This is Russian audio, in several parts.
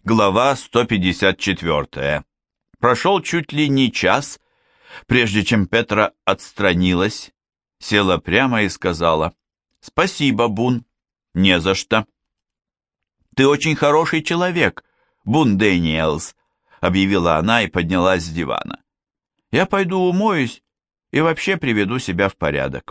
Глава 154. Прошел чуть ли не час, прежде чем Петра отстранилась, села прямо и сказала: «Спасибо, Бун, не за что». «Ты очень хороший человек, Бун Дэниелс», — объявила она и поднялась с дивана. «Я пойду умоюсь и вообще приведу себя в порядок».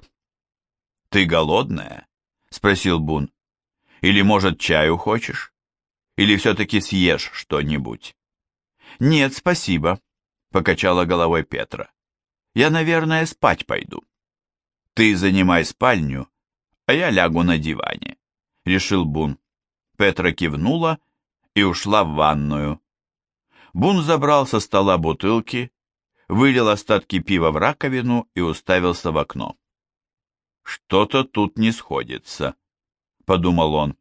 «Ты голодная?» — спросил Бун. «Или, может, чаю хочешь? Или все-таки съешь что-нибудь?» «Нет, спасибо», — покачала головой Петра. «Я, наверное, спать пойду». «Ты занимай спальню, а я лягу на диване», — решил Бун. Петра кивнула и ушла в ванную. Бун забрал со стола бутылки, вылил остатки пива в раковину и уставился в окно. «Что-то тут не сходится», — подумал он.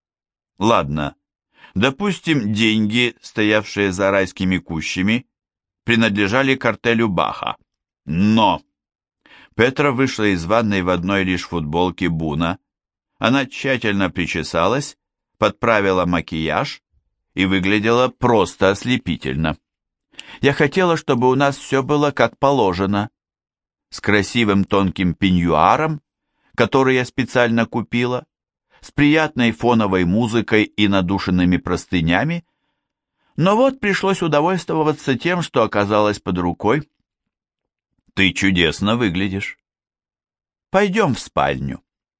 «Ладно, допустим, деньги, стоявшие за райскими кущами, принадлежали картелю Баха. Но...» Петра вышла из ванной в одной лишь футболке Буна. Она тщательно причесалась, подправила макияж и выглядела просто ослепительно. «Я хотела, чтобы у нас все было как положено. С красивым тонким пеньюаром, который я специально купила, с приятной фоновой музыкой и надушенными простынями. Но вот пришлось удовольствоваться тем, что оказалось под рукой. Ты чудесно выглядишь. Пойдем в спальню».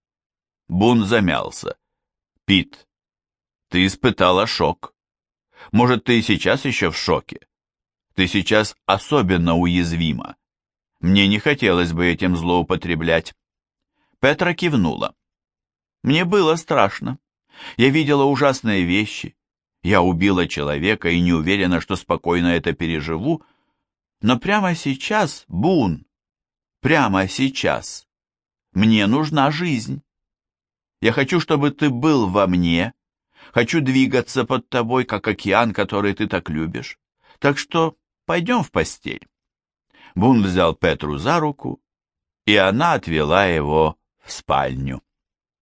Бун замялся. «Пит, ты испытала шок. Может, ты и сейчас еще в шоке? Ты сейчас особенно уязвима. Мне не хотелось бы этим злоупотреблять». Петра кивнула. «Мне было страшно. Я видела ужасные вещи. Я убила человека и не уверена, что спокойно это переживу. Но прямо сейчас, Бун, прямо сейчас, мне нужна жизнь. Я хочу, чтобы ты был во мне. Хочу двигаться под тобой, как океан, который ты так любишь. Так что пойдем в постель». Бун взял Петру за руку, и она отвела его в спальню.